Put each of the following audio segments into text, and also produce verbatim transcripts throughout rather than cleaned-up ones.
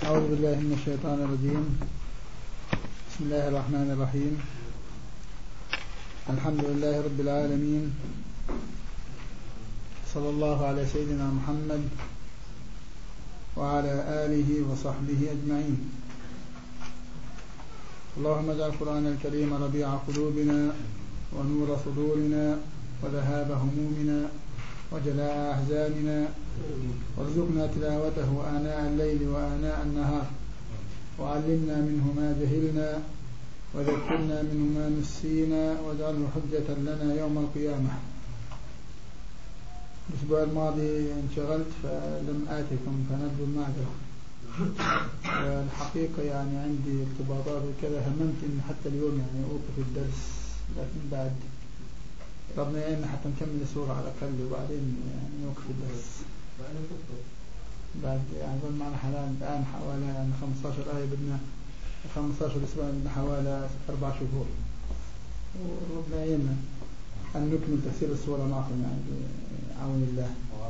أعوذ بالله من الشيطان الرجيم. بسم الله الرحمن الرحيم. الحمد لله رب العالمين، صلى الله على سيدنا محمد وعلى آله وصحبه أجمعين. اللهم اجعل القرآن الكريم ربيع قلوبنا ونور صدورنا وذهاب همومنا وجلاء أحزاننا، وارزقنا تلاوته آناء الليل وآناء النهار، وعلمنا منه ما جهلنا وذكرنا منه ما نسينا، واجعله حجة لنا يوم القيامة. الأسبوع الماضي انشغلت فلم آتكم فنرجو المعذرة. الحقيقة يعني عندي ارتباطات وكذا، هممت إن حتى اليوم يعني أوقف الدرس، لكن بعد ربنا يعيننا حتى نكمل السورة على الأقل وبعدين يعني نوقف الدرس. بعد يعني ظل معنا حوالي الآن حوالي يعني خمسة عشر آية، بدنا خمسة عشر أسبوع، بدنا حوالي أربع شهور، وربنا يعيننا أن نكمل تفسير السورة معكم يعني بعون الله.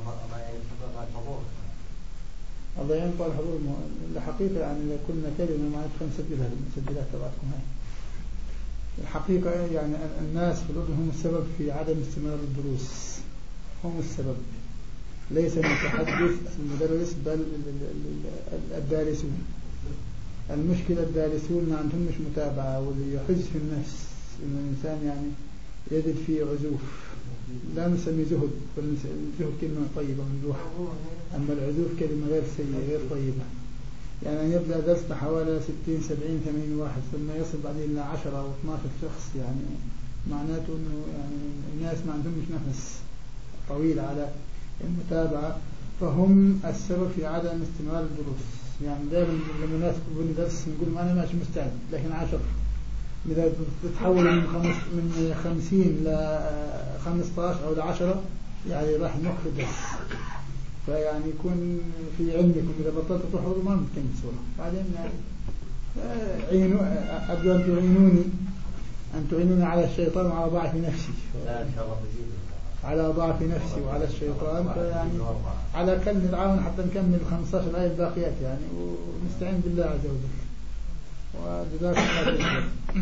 الله يعين طال الحضور. الحقيقة يعني إذا كنا كلمة ما عندكم نسجلها بالمسجلات تبعتكم هاي. الحقيقة يعني الناس في الأردن هم السبب في عدم استمرار الدروس، هم السبب، ليس المتحدث المدرس بل الدارسون. المشكلة الدارسون ما عندهم مش متابعة، واللي يحز في النفس إن الإنسان يعني يجد فيه عزوف. لا نسمي زهد، الزهد كلمة طيبة ممدوحة، أما العزوف كلمة غير سيئة غير طيبة. يعني أن يبدأ درسنا حوالي ستين سبعين ثمانين واحد ثم يصل بعدين إلى عشرة أو اثناشر شخص، يعني معناته إنه يعني الناس ما عندهم مش نفس طويل على المتابعة، فهم السبب في عدم استمرار الدروس. يعني دائما لما الناس يقولون درس نقول أنا ماشي مستعد، لكن عشر إذا تتحول من خمس من خمسين ل خمسة عشر أو لعشرة يعني راح نوقف الدرس. فيعني يكون في علمكم إذا بطلت تحضروا ما ممكن سورة. بعدين يعني عينوا أبدو أن تعينوني أن تعينوني على الشيطان وعلى ضعف نفسي، على ضعف نفسي وعلى الشيطان، فيعني على كل نتعاون حتى نكمل خمسة عشر آية الباقيات يعني، ونستعين بالله عز وجل. وجزاكم الله خيرا.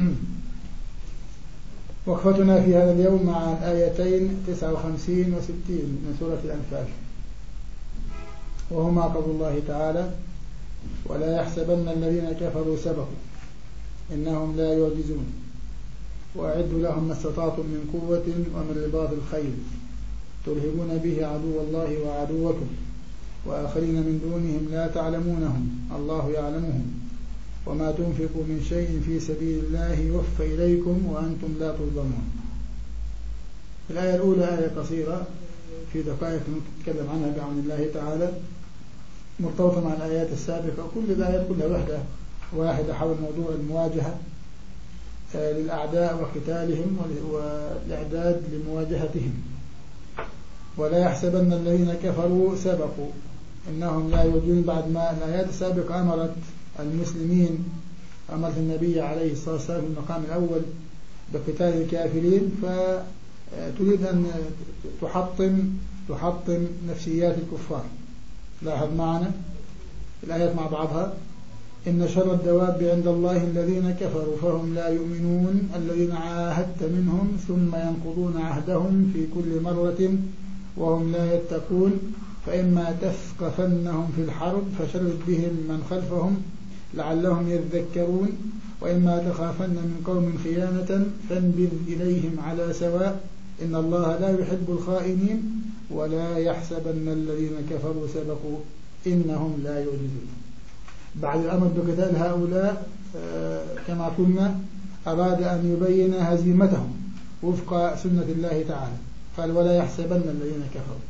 وقفتنا في هذا اليوم مع الآيتين تسعة وخمسين وستين من سورة الأنفال، وهما قول الله تعالى: ولا يحسبن الذين كفروا سبقوا إنهم لا يعجزون وأعدوا لهم ما استطعتم من قوة ومن رباط الخيل ترهبون به عدو الله وعدوكم وآخرين من دونهم لا تعلمونهم الله يعلمهم وما تنفقوا من شيء في سبيل الله يوفى إليكم وأنتم لا تظلمون. الآية الأولى آية قصيرة في دقائق نتكلم عنها بعون الله تعالى، مرتبطة مع الآيات السابقة. كل الآيات كلها وحدة واحدة حول موضوع المواجهة للأعداء وقتالهم والإعداد لمواجهتهم. ولا يحسبن الذين كفروا سبقوا إنهم لا يعجزون. بعد ما الآيات السابقة أمرت المسلمين، أمرت النبي عليه الصلاة والسلام في المقام الأول بقتال الكافرين، فتريد أن تحطم تحطم نفسيات الكفار. لاحظ معنا الآيات مع بعضها: إن شر الدواب عند الله الذين كفروا فهم لا يؤمنون الذين عاهدت منهم ثم ينقضون عهدهم في كل مرة وهم لا يتقون فإما تثقفنهم في الحرب فشرد بهم من خلفهم لعلهم يذكرون وإما تخافن من قوم خيانة فانبذ إليهم على سواء إن الله لا يحب الخائنين ولا يحسبن الذين كفروا سبقوا إنهم لا يعجزون. بعد الأمر بقتال هؤلاء كما قلنا أراد أن يبين هزيمتهم وفق سنة الله تعالى، قال: ولا يحسبن الذين كفروا.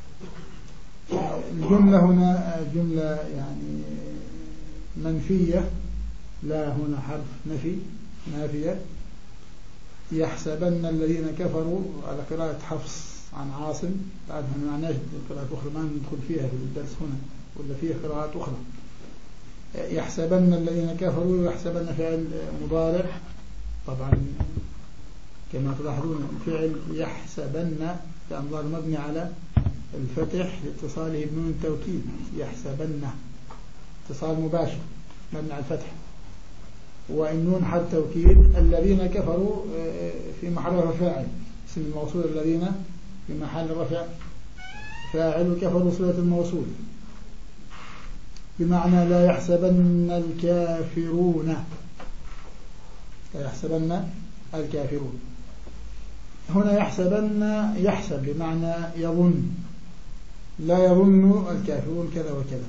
الجملة هنا جملة يعني منفية، لا هنا حرف نفي نافية. يحسبن الذين كفروا على قراءة حفص عن عاصم، بعد ما معناش قراءة أخرى ما ندخل فيها في الدرس هنا، ولا فيه قراءات أخرى. يحسبن الذين كفروا، يحسبن فعل مضارع طبعا كما تلاحظون، فعل يحسبن كأنظار مبني على الفتح لاتصاله بنون التوكيد. يحسبن اتصال مباشر مبني على الفتح، والنون حرف توكيد. الذين كفروا في محل رفع فاعل، اسم الموصول الذين في محل رفع فاعل، وكفروا صلة الموصول، بمعنى لا يحسبن الكافرون، لا يحسبن الكافرون. هنا يحسبن يحسب بمعنى يظن، لا يظن الكافرون كذا وكذا.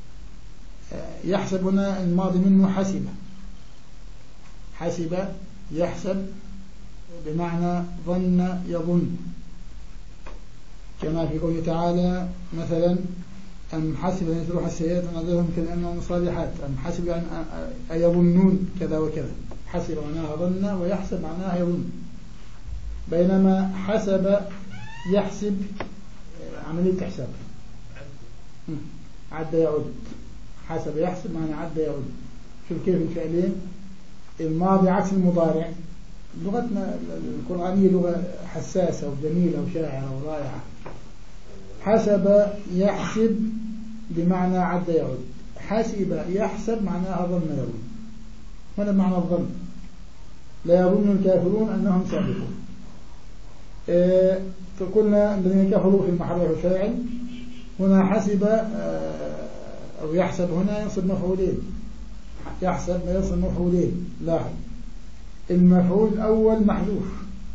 يحسب هنا الماضي منه حسب، حسب يحسب بمعنى ظن يظن، كما في قوله تعالى مثلا أم حسب أن يتروح السيئات أن أدرهم كأنهم صالحات، أم حسب أن يظنون كذا وكذا. حسب معناها ظن، ويحسب معناها يظن. بينما حسب يحسب عملية حساب، عد يعد. حسب يحسب معنى عد يعد. شوف كيف الفعلين، الماضي عكس المضارع. لغتنا القرآنية لغة حساسة وجميلة وشاعرة ورائعة. حسب يحسب بمعنى عد يعد، حسب يحسب معناها ظن يظن. هذا معنى الظن. لا يظن الكافرون أنهم سابقون. إيه قلنا الذين كفروا في المحل فاعل. هنا حسب أو يحسب هنا ينصب مفعولين، يحسب ما ينصب مفعولين. لاحظ المفعول الأول محذوف،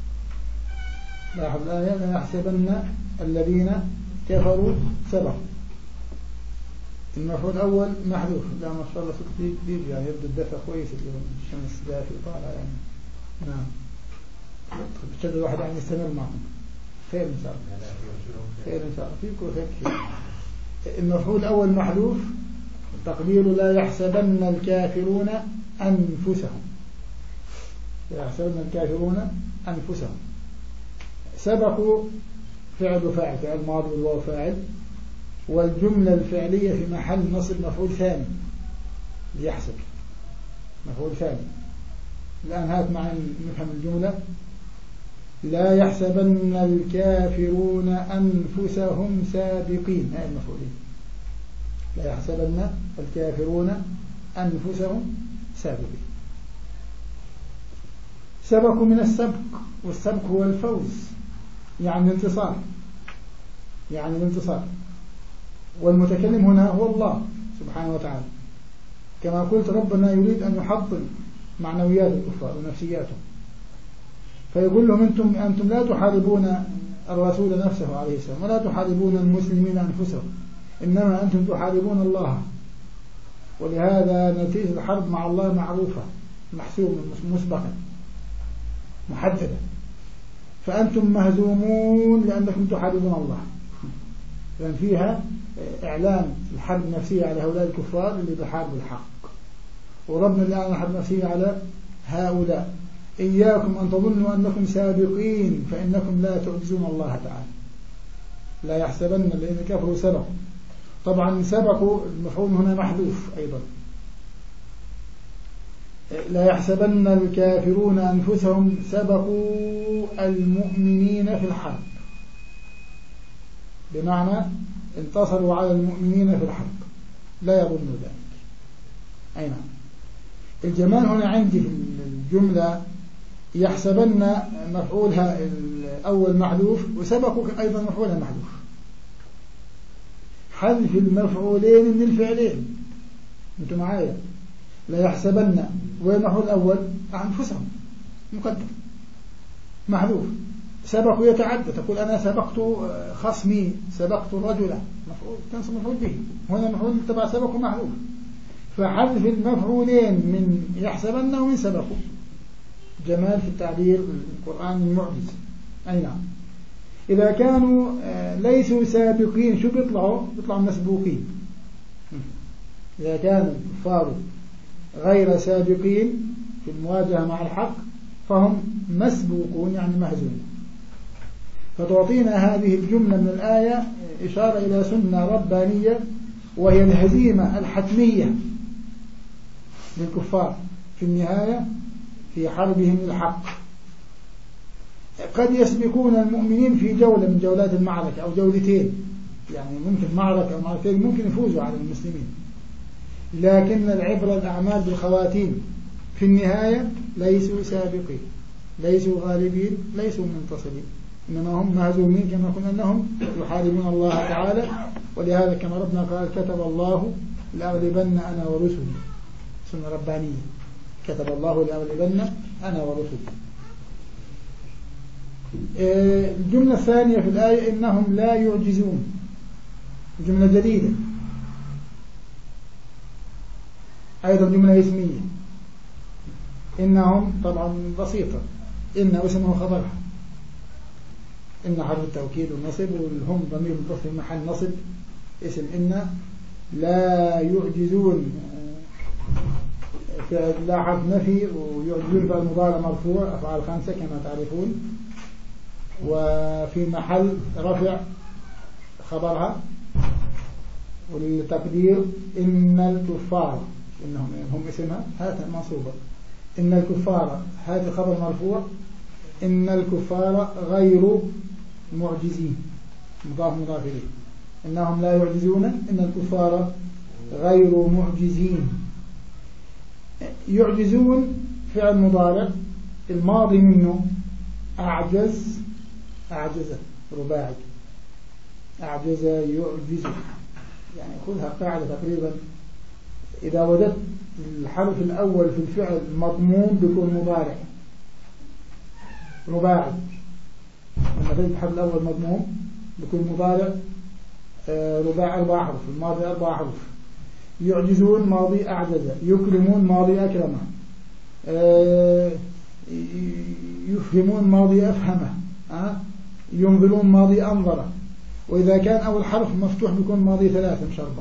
لاحظ الآية لا يحسبن الذين كفروا سبقوا. المفعول الأول محذوف. لا ما شاء الله صوت كبير يعني يبدو الدفع كويس اليوم، الشمس دافئة طالعة يعني. نعم بشد الواحد يعني يستمر معهم. خير إن شاء الله، خير إن شاء الله فيكم خير كثير. المفعول الأول محذوف، تقدير لا يحسبن الكافرون أنفسهم، لا يحسبن الكافرون أنفسهم. سبقوا فعل فاعل، فعل ماضي والواو فاعل، والجملة الفعلية في محل نصب مفعول ثاني ليحسب، مفعول ثاني. الآن هات معي نفهم الجملة. لا يحسبن الكافرون أنفسهم سابقين، هاي المفعولين. لا يحسبن الكافرون أنفسهم سابقين. سبقوا من السبق، والسبق هو الفوز، يعني الانتصار، يعني الانتصار. والمتكلم هنا هو الله سبحانه وتعالى. كما قلت ربنا يريد أن يحطم معنويات الكفار ونفسياتهم، فيقول لهم أنتم, أنتم لا تحاربون الرسول نفسه عليه السلام، ولا تحاربون المسلمين أنفسهم، إنما أنتم تحاربون الله. ولهذا نتيجة الحرب مع الله معروفة، محسومة مسبقا محددة. فأنتم مهزومون لأنكم تحاربون الله. لأن فيها إعلان الحرب النفسية على هؤلاء الكفار اللي بحاربوا الحق، وربنا الآن الحرب النفسية على هؤلاء. إياكم أن تظنوا أنكم سابقين فإنكم لا تعجزون الله تعالى. لا يحسبن الذين كفروا سبقوا. طبعا سبقوا المفعول هنا محذوف أيضا. لا يحسبن الكافرون أنفسهم سبقوا المؤمنين في الحرب، بمعنى انتصروا على المؤمنين في الحرب. لا يظنوا ذلك. أي نعم. الجمال هنا عندي في الجملة يحسبن مفعولها الأول محذوف، وسبقوا أيضا مفعولها محذوف. حذف المفعولين من الفعلين. أنتم معايا؟ لا يحسبن والمفعول الأول أنفسهم مقدم محذوف. سبقوا يتعدى، تقول أنا سبقت خصمي، سبقت الرجل، مفعول تنصب مفعول به. هنا مفعول تبع سبقوا محذوف، فحذف المفعولين من يحسبن ومن سبقوا. جمال في التعبير القرآن المعجز. أي نعم. إذا كانوا ليسوا سابقين شو بيطلعوا؟ بيطلعوا مسبوقين. إذا كانوا الكفار غير سابقين في المواجهة مع الحق فهم مسبوقون، يعني مهزومون. فتعطينا هذه الجملة من الآية إشارة إلى سنة ربانية، وهي الهزيمة الحتمية للكفار في النهاية في حربهم للحق. قد يسبقون المؤمنين في جولة من جولات المعركة أو جولتين، يعني ممكن معركة أو معركتين ممكن يفوزوا على المسلمين، لكن العبرة الأعمال بالخواتيم، في النهاية ليسوا سابقين، ليسوا غالبين، ليسوا منتصرين، إنما هم مهزومين كما قلنا أنهم يحاربون الله تعالى. ولهذا كما ربنا قال كتب الله لأغلبن أنا ورسلي، سنة ربانية، كتب الله لأغلبن أنا ورسلي. الجملة الثانية في الآية إنهم لا يعجزون، جملة جديدة أيضا جملة اسمية. إنهم طبعا بسيطة، إن اسمه خبرها، إن حرف التوكيد والنصب، والهم ضمير متصل في محل نصب اسم إن. لا يعجزون فعل لا حرف نفي، ويعجزون فعل مضارع مرفوع أفعال خمسة كما تعرفون، وفي محل رفع خبرها، والتقدير إن الكفار، إنهم هم اسمها هذا منصوبة، إن الكفار هذا خبر مرفوع، إن الكفار غير معجزين مضاف مضاف إليه، إنهم لا يعجزون، إن الكفار غير معجزين. يعجزون فعل مضارع الماضي منه أعجز، أعجز رباعي، أعجز يعجز، يعني خذها قاعدة تقريبا، إذا وجدت الحرف الأول في الفعل مضموم بيكون مضارع رباعي، لما تجد الحرف الأول مضموم بيكون مضارع رباعي أربع أحرف، الماضي أربع أحرف. يعجزون ماضي أعجز، يكرمون ماضي أكرم، يفهمون ماضي أفهمه، ينظرون ماضي أنظر. وإذا كان أول حرف مفتوح بيكون ماضي ثلاثة مش أربعة،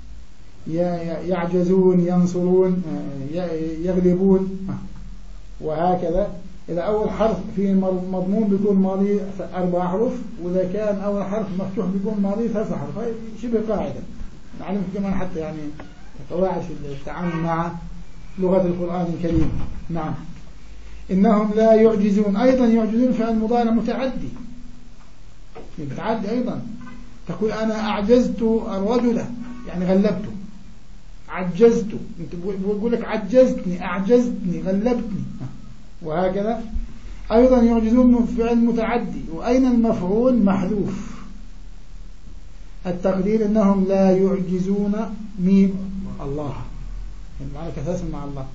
يعجزون، ينصرون، يغلبون، وهكذا. إذا أول حرف في مضمون بيكون ماضي أربع أحرف، وإذا كان أول حرف مفتوح بيكون ماضي ثلاث أحرف. هاي شبه قاعدة نعلم كمان حتى يعني قواعد في التعامل مع لغة القرآن الكريم. نعم. إنهم لا يعجزون، أيضا يعجزون فعل مضارع متعدي، متعدي أيضا. تقول أنا أعجزت الرجل يعني غلبته، عجزته، أنت بقول لك عجزتني، أعجزتني، غلبتني، وهكذا. أيضا يعجزون فعل متعدي، وأين المفعول محذوف، التقدير إنهم لا يعجزون مين؟ الله، يعني معنى كثاث مع الله،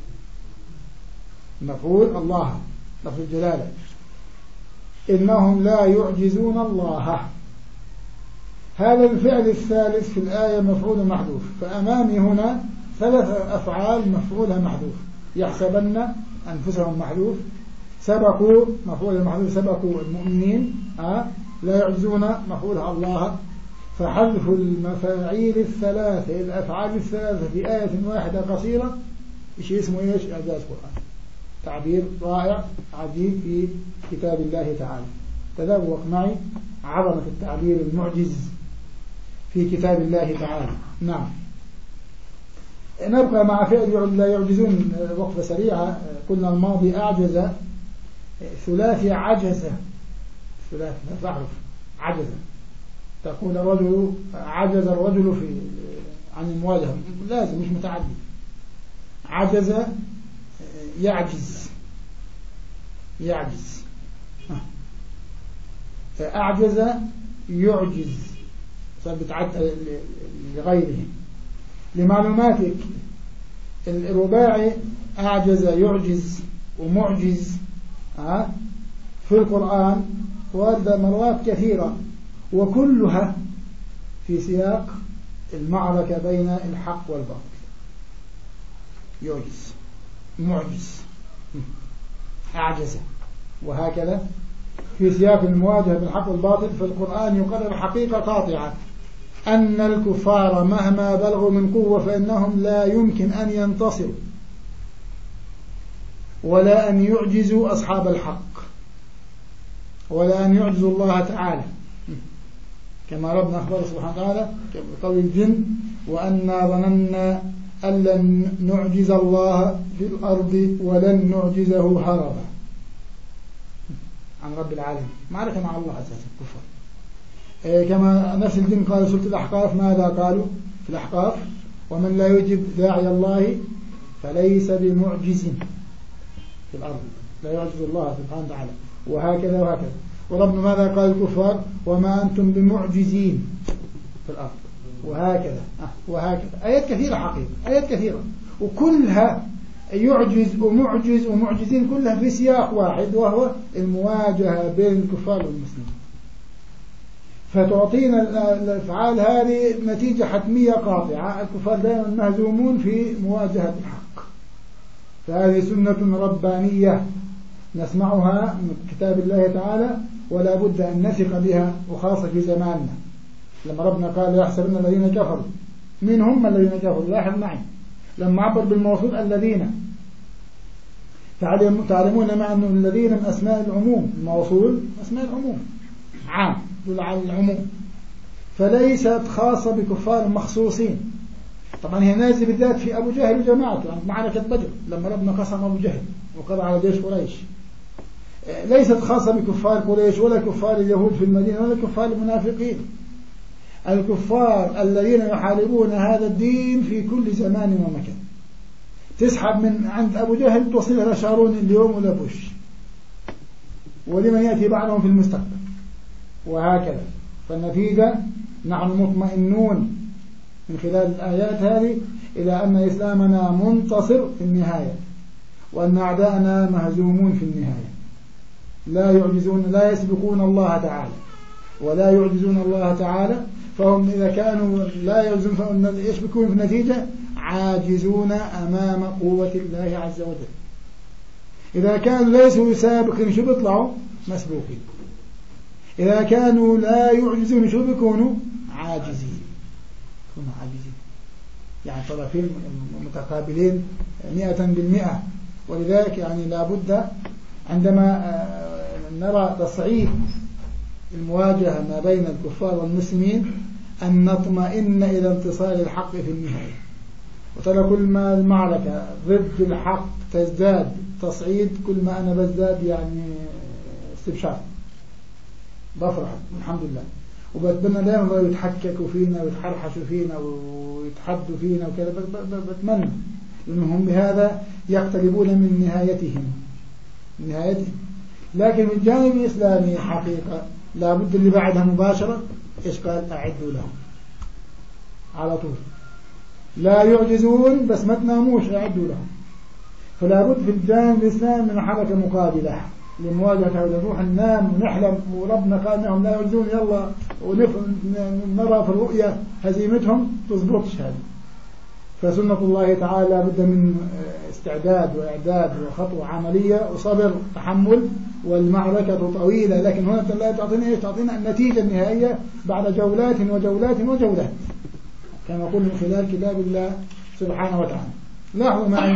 مفعول الله لفظ الجلالة، إنهم لا يعجزون الله. هذا الفعل الثالث في الآية مفعول محذوف، فأمامي هنا ثلاث أفعال مفعولها محذوف. يحسبن أنفسهم محذوف، سبقوا مفعول المحذوف سبقوا المؤمنين، أه؟ لا يعجزون مفعولها الله. فحذف المفاعيل الثلاثة الأفعال الثلاثة في آية واحدة قصيرة إيش اسمه إيش؟ إعجاز قرآن، تعبير رائع عجيب في كتاب الله تعالى. تذوق معي عظمة التعبير المعجز في كتاب الله تعالى. نعم. نبقى مع فعل لا يعجزون وقفة سريعة. قلنا الماضي أعجز، ثلاثي عجز، ثلاثي لا تعرف عجز، تقول الرجل عجز الرجل في عن المواجهة، لازم مش متعدي. عجز يعجز، يعجز. أعجز يعجز، صار بتعد لغيره. لمعلوماتك الرباعي أعجز يعجز ومعجز في القرآن ورد مرات كثيرة، وكلها في سياق المعركة بين الحق والباطل. يعجز، معجز، أعجز، وهكذا في سياق المواجهة بالحق والباطل. في القرآن يقرر حقيقة قاطعة أن الكفار مهما بلغوا من قوة فإنهم لا يمكن أن ينتصروا ولا أن يعجزوا أصحاب الحق ولا أن يعجزوا الله تعالى، كما ربنا أخبر سبحانه وتعالى بقول الجن وأنا ظننا أن لن نعجز الله في الأرض ولن نعجزه هربا، عن رب العالمين، معركة مع الله أساسا الكفار. كما نفس الجن قال سورة الأحقاف، ماذا قالوا في الأحقاف؟ ومن لا يجب داعي الله فليس بمعجز في الأرض، لا يعجز الله سبحانه وتعالى. وهكذا وهكذا. وربنا ماذا قال الكفار؟ وما أنتم بمعجزين في الأرض، وهكذا وهكذا. آيات كثيرة حقيقة، آيات كثيرة، وكلها يعجز ومعجز ومعجزين، كلها في سياق واحد، وهو المواجهة بين الكفار والمسلمين. فتعطينا الأفعال هذه نتيجة حتمية قاطعة. الكفار دائما مهزومون في مواجهة الحق، فهذه سنة ربانية نسمعها من كتاب الله تعالى، ولا بد أن نثق بها، وخاصة في زماننا لما ربنا قال لا يحسبن الذين كفروا. من هم الذين كفروا؟ لاحظ معي لما عبر بالموصول الذين، تعلمون مع أن الذين من أسماء العموم، الموصول أسماء العموم عام دل على العموم، فليست خاصة بكفار مخصوصين. طبعا هي نازل بالذات في أبو جهل وجماعته، يعني معركة بدر لما ربنا قسم أبو جهل وقضى على جيش قريش، ليست خاصة بكفار قريش ولا كفار اليهود في المدينة ولا كفار المنافقين. الكفار الذين يحاربون هذا الدين في كل زمان ومكان، تسحب من عند أبو جهل توصلها لشارون اليوم ولا بوش، ولمن يأتي بعدهم في المستقبل، وهكذا. فالنتيجة نحن مطمئنون من خلال الآيات هذه إلى أن إسلامنا منتصر في النهاية، وأن أعداءنا مهزومون في النهاية، لا يعجزون، لا يسبقون الله تعالى ولا يعجزون الله تعالى. فهم إذا كانوا لا يعجزون يسبقون في النتيجة عاجزون أمام قوة الله عز وجل. إذا كانوا ليسوا سابقين شو بيطلعوا؟ مسبوقين. إذا كانوا لا يعجزون شو بيكونوا؟ عاجزين. يكونوا عاجزين، يعني طرفين متقابلين مئة بالمئة. ولذلك يعني لابد عندما نرى تصعيد المواجهة ما بين الكفار والمسلمين أن نطمئن إلى انتصار الحق في النهاية. وترى كل ما المعركة ضد الحق تزداد تصعيد، كل ما أنا بزداد يعني استبشار، بفرح الحمد لله، وبتمنى دائما يتحككوا فينا ويتحرحشوا فينا ويتحدوا فينا وكذا، بتمنى لأنهم بهذا يقتربون من نهايتهم نهايتهم. لكن من الجانب الإسلامي حقيقة لابد اللي بعدها مباشرة إيش قال؟ أعدوا لهم على طول، لا يعجزون بس ما تناموش، أعدوا لهم. فلا بد في الجانب الإسلامي من حركة مقابلة لمواجهة هذا. نروح ننام ونحلم وربنا قال انهم لا يعجزون يلا ونرى في الرؤيا هزيمتهم، تضبطش هذه. فسنة الله تعالى بد من استعداد وإعداد وخطوة عملية وصبر تحمل، والمعركة طويلة، لكن هنا لا تعطينا إيش؟ تعطينا النتيجة النهائية بعد جولات وجولات وجولات كما قلنا من خلال كتاب الله سبحانه وتعالى. لاحظوا معي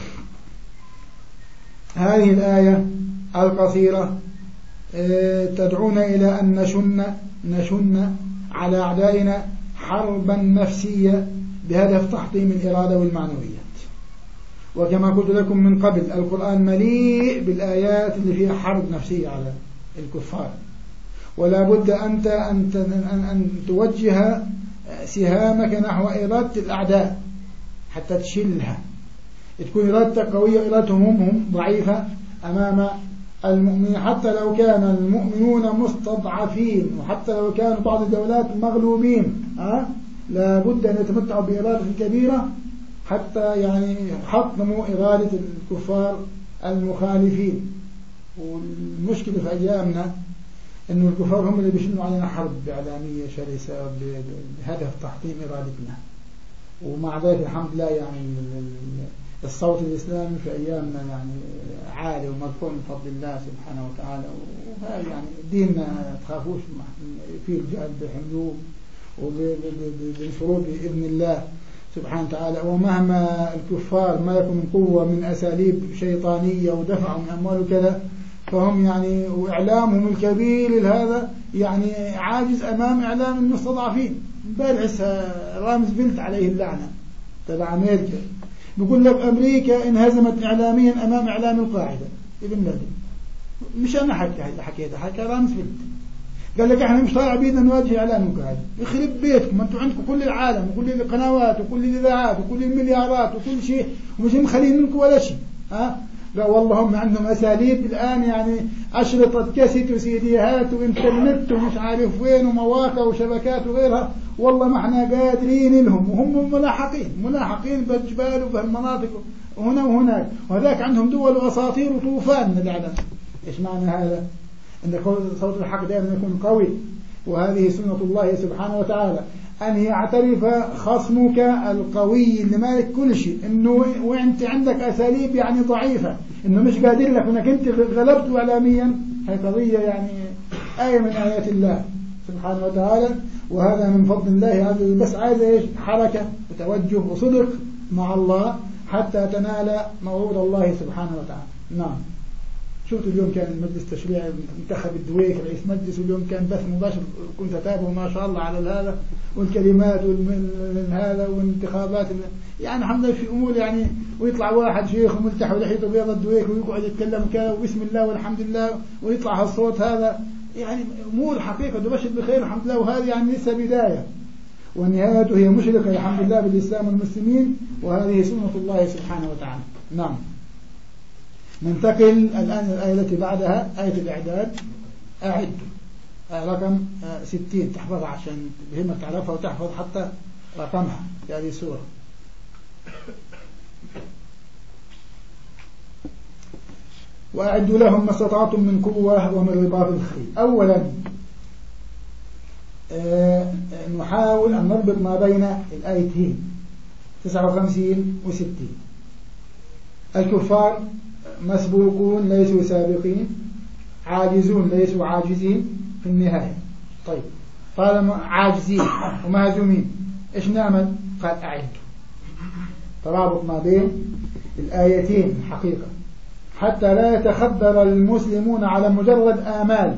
هذه الآية القصيرة تدعونا إلى أن نشن نشن على أعدائنا حربا نفسية بهدف تحطيم الإرادة والمعنويات. وكما قلت لكم من قبل القرآن مليء بالآيات اللي فيها حرب نفسية على الكفار، ولا بد أنت أن أن توجه سهامك نحو إرادة الأعداء حتى تشلها، تكون إرادتك قوية، إرادتهم هم ضعيفة أمام المؤمنين. حتى لو كان المؤمنون مستضعفين، وحتى لو كانوا بعض الدولات مغلوبين، أه؟ لا بد أن يتمتعوا بإرادة كبيرة حتى يعني حطموا إرادة الكفار المخالفين. والمشكلة في أيامنا أن الكفار هم اللي بيشنوا علينا حرب إعلامية شرسة بهدف تحطيم إرادتنا، ومع ذلك الحمد لله يعني الصوت الإسلامي في أيامنا يعني عالي ومرفوع من فضل الله سبحانه وتعالى. وهذا يعني ديننا تخافوش في الجهاد بحملوه وبالفروض بإذن الله سبحانه وتعالى. ومهما الكفار ما يكون من قوة من أساليب شيطانية ودفع من أموال وكذا، فهم يعني وإعلامهم الكبير لهذا يعني عاجز أمام إعلام المستضعفين. بالعس رامز بنت عليه اللعنة تبع أمريكا بيقول لك أمريكا انهزمت إعلاميا أمام إعلام القاعدة ابن لادن. مش أنا حكيتها، حكى رامز بنت قال لك احنا مش طالع بيدنا نواجه اعلامكم، هذا يخرب بيتكم، انتم عندكم كل العالم وكل القنوات وكل الاذاعات وكل المليارات وكل شيء ومش مخلين منكم ولا شيء. ها لا والله هم عندهم اساليب الان، يعني اشرطه كاسيت وسيديهات وانترنت ومش عارف وين ومواقع وشبكات وغيرها، والله ما احنا قادرين لهم، وهم ملاحقين ملاحقين بالجبال وبالمناطق هنا وهناك، وهذاك عندهم دول واساطير وطوفان من الاعلام. ايش معنى هذا؟ ان صوت الحق دائما يكون قوي، وهذه سنه الله سبحانه وتعالى أن يعترف خصمك القوي اللي مالك كل شيء إنه وأنت عندك أساليب يعني ضعيفة، إنه مش قادر لك وإنك أنت غلبته إعلاميا. هي قضية يعني آية من آيات الله سبحانه وتعالى، وهذا من فضل الله عز وجل. بس عايز إيش؟ حركة وتوجه وصدق مع الله حتى تنال موعود الله سبحانه وتعالى. نعم. شفت اليوم كان المجلس التشريعي انتخب الدويك رئيس مجلس، واليوم كان بث مباشر كنت أتابعه ما شاء الله على هذا، والكلمات من هذا والانتخابات، يعني الحمد لله في أمور يعني، ويطلع واحد شيخ وملتح ولحيته بيض الدويك ويقعد يتكلم كذا وبسم الله والحمد لله ويطلع هالصوت هذا، يعني أمور حقيقة تبشر بخير الحمد لله. وهذه يعني لسه بداية، والنهاية هي مشرقة الحمد لله بالإسلام والمسلمين، وهذه سنة الله سبحانه وتعالى. نعم. ننتقل الآن الآية التي بعدها، آية الإعداد. أعد آية رقم ستين، تحفظها عشان بهمك تعرفها وتحفظ حتى رقمها في هذه السورة. وأعدوا لهم ما استطعتم من قوة ومن رباط الخيل. أولا نحاول أن نربط ما بين الآيتين تسعة وخمسين وستين. الكفار مسبوقون ليسوا سابقين، عاجزون ليسوا عاجزين في النهاية. طيب طالما عاجزين ومهزومين إيش نعمل؟ قال أعدوا. ترابط ما بين الآيتين حقيقة، حتى لا يتخبر المسلمون على مجرد آمال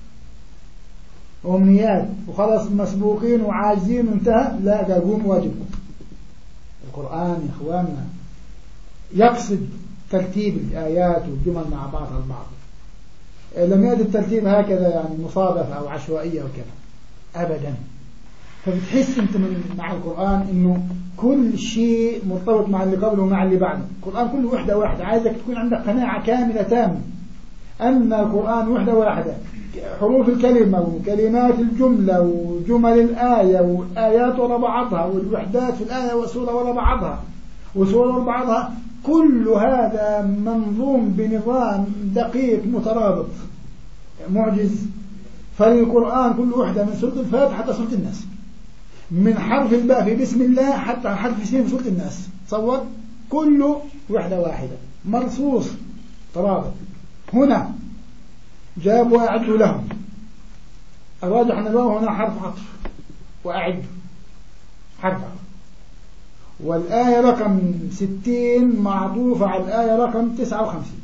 وأمنيات وخلص مسبوقين وعاجزين وانتهى. لا، قوموا واجبكم. القرآن يا إخواننا يقصد ترتيب الآيات والجمل مع بعضها البعض، لم يأتي الترتيب هكذا يعني مصادفة أو عشوائية وكذا أبدا. فبتحس أنت من مع القرآن إنه كل شيء مرتبط مع اللي قبله ومع اللي بعده. القرآن كله وحدة واحدة، عايزك تكون عندك قناعة كاملة تامة أن القرآن وحدة واحدة، حروف الكلمة وكلمات الجملة وجمل الآية والآيات وراء بعضها والوحدات في الآية والسورة وراء بعضها وسورة وراء بعضها، كل هذا منظوم بنظام دقيق مترابط معجز. فالقرآن كل وحدة من سورة الفاتحة حتى سورة الناس، من حرف الباء في بسم الله حتى حرف السين في سورة الناس، تصور كله وحدة واحدة مرصوص ترابط. هنا جاب وأعدوا لهم، الراجح أن الواو هنا حرف عطف، وأعدوا حرف عطف. والآية رقم ستين معطوفة على الآية رقم تسعة وخمسين،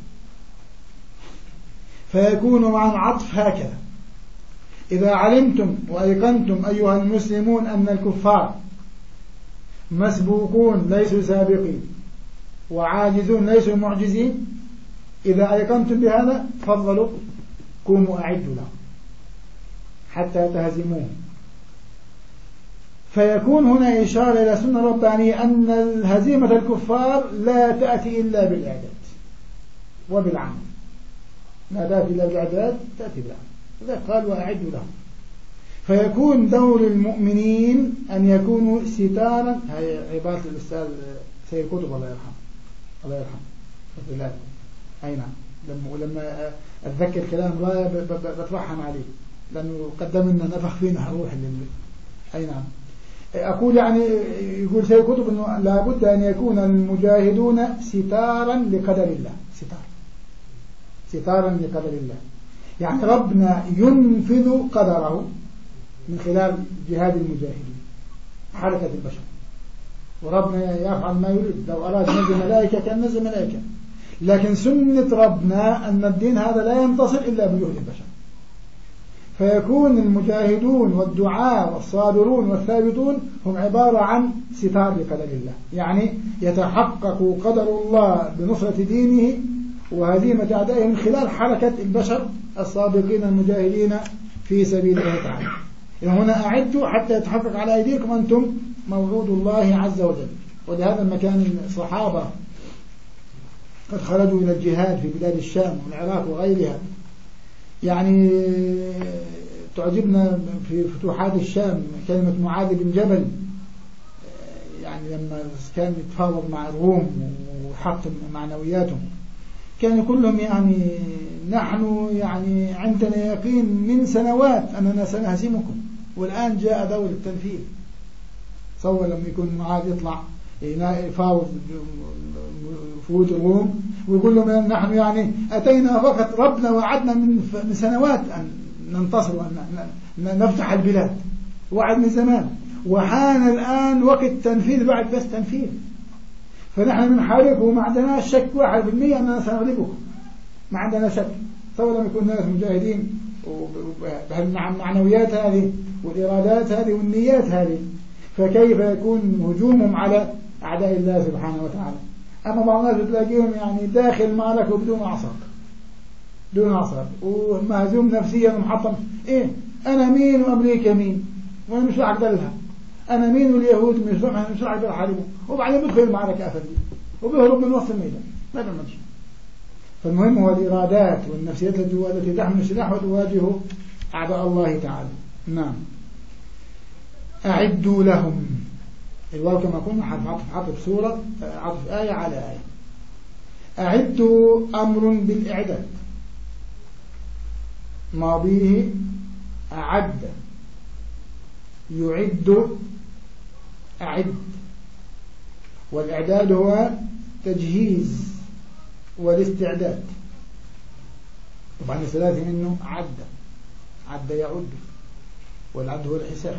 فيكون مع العطف هكذا: إذا علمتم وأيقنتم أيها المسلمون أن الكفار مسبوقون ليسوا سابقين وعاجزون ليسوا معجزين، إذا أيقنتم بهذا تفضلوا قوموا أعدوا لهم حتى تهزموهم. فيكون هنا إشارة إلى سنة ربانية أن هزيمة الكفار لا تأتي إلا بالإعداد وبالعمل، لا تأتي إلا بالإعداد، تأتي بالعمل. إذا قال وأعدوا لهم، فيكون دور المؤمنين أن يكونوا ستارا. هي عبارة الأستاذ سيد قطب الله يرحمه الله يرحمه أي نعم، لما لما أتذكر كلام رائع بترحم عليه لأنه قدم لنا نفخ فينا روح لله. أي نعم. أقول يعني يقول سيد قطب أنه لابد أن يكون المجاهدون ستارا لقدر الله، ستار ستارا لقدر الله، يعني ربنا ينفذ قدره من خلال جهاد المجاهدين، حركة البشر، وربنا يفعل ما يريد. لو أراد نزل ملائكة كان نزل ملائكة، لكن سنة ربنا أن الدين هذا لا ينتصر إلا بجهد البشر. فيكون المجاهدون والدعاء والصابرون والثابتون هم عبارة عن ستار لقدر الله، يعني يتحقق قدر الله بنصرة دينه وهزيمة أعدائه من خلال حركة البشر الصادقين المجاهدين في سبيل الله تعالى. هنا أعدوا حتى يتحقق على أيديكم أنتم موعود الله عز وجل. ولهذا المكان الصحابة قد خرجوا إلى الجهاد في بلاد الشام والعراق وغيرها. يعني تعجبنا في فتوحات الشام كلمة معاذ بن جبل، يعني لما كان يتفاوض مع الروم وحطم معنوياتهم كان كلهم يعني نحن يعني عندنا يقين من سنوات أننا سنهزمكم، والآن جاء دور التنفيذ. تصور لما يكون معاذ يطلع يفاوض فوت الروم ويقول لهم نحن يعني أتينا فقط ربنا وعدنا من سنوات أن ننتصر وأن نفتح البلاد، وعد من زمان، وحان الآن وقت تنفيذ بعد بس تنفيذ. فنحن بنحاربه ما عندنا شك واحد بالمية أننا سنغلبكم، ما عندنا شك. تصور لما يكون ناس مجاهدين بهالمعنويات هذه والإرادات هذه والنيات هذه، فكيف يكون هجومهم على أعداء الله سبحانه وتعالى؟ أما بعض الناس بتلاقيهم يعني داخل معركة بدون أعصاب، بدون أعصاب ومهزوم نفسيا ومحطم. إيه أنا مين وأمريكا مين وأنا مش راح أقدرها، أنا مين واليهود مش راح مش راح أقدر أحاربهم، وبعدين بدخل المعركة أفدي وبيهرب من وسط الميدان ما بيعملش. فالمهم هو الإرادات والنفسيات التي تحمل السلاح وتواجه أعداء الله تعالى. نعم. أعدوا لهم، الواو كما قلنا عطف سورة، عطف آية على آية. أعدوا أمر بالإعداد، ماضيه أعد، يعد، أعد. والإعداد هو تجهيز والاستعداد. طبعا الثلاثة منه عد، عد يعد، والعد هو الحساب.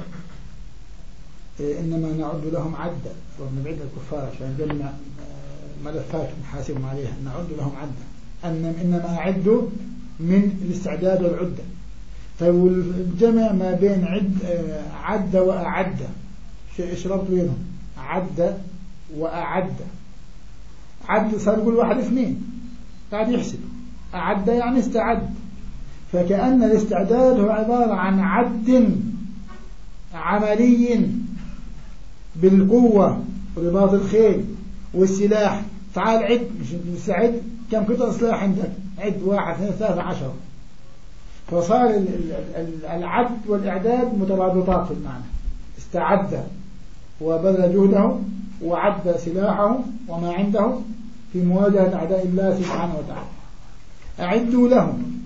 إنما نعد لهم عدا، ونبعد الكفار عشان جمع ملفات نحاسبهم عليها، نعد لهم عدا. أن إنما أعدوا من الاستعداد والعدة. طيب الجمع ما بين عد عد وأعد، إيش ربط بينهم؟ عد وأعد. عد صار يقول واحد اثنين قاعد يحسب، أعد يعني استعد. فكأن الاستعداد هو عبارة عن عد عملي بالقوة ورباط الخيل والسلاح. تعال عد، مش نستعد كم قطع سلاح عندك، عد واحد اثنين ثلاثة عشر. فصار العد والإعداد مترابطات في المعنى. استعد وبذل جهده وعد سلاحه وما عنده في مواجهة أعداء الله سبحانه وتعالى. أعدوا لهم،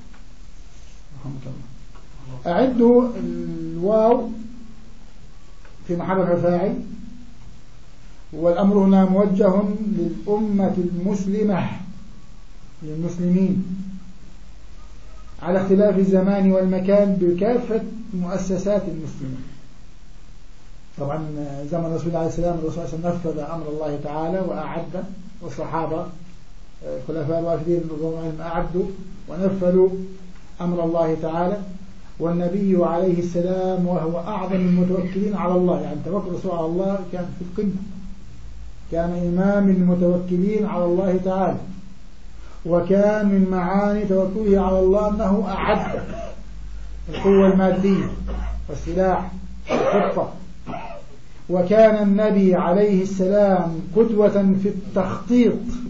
أعدوا الواو في محل الفاعل، والأمر هنا موجه للأمة المسلمة، للمسلمين، على اختلاف الزمان والمكان بكافة مؤسسات المسلمين. طبعا زمن رسول الله عليه السلام الرسول صلى الله عليه وسلم نفذ أمر الله تعالى وأعد، والصحابة خلفاء الراشدين رضي الله عنهم أعدوا ونفذوا أمر الله تعالى. والنبي عليه السلام وهو أعظم المتوكلين على الله، يعني توكل الرسول على الله كان في القمة، كان إمام المتوكلين على الله تعالى. وكان من معاني توكله على الله أنه أعد القوة المادية والسلاح والخطة. وكان النبي عليه السلام قدوة في التخطيط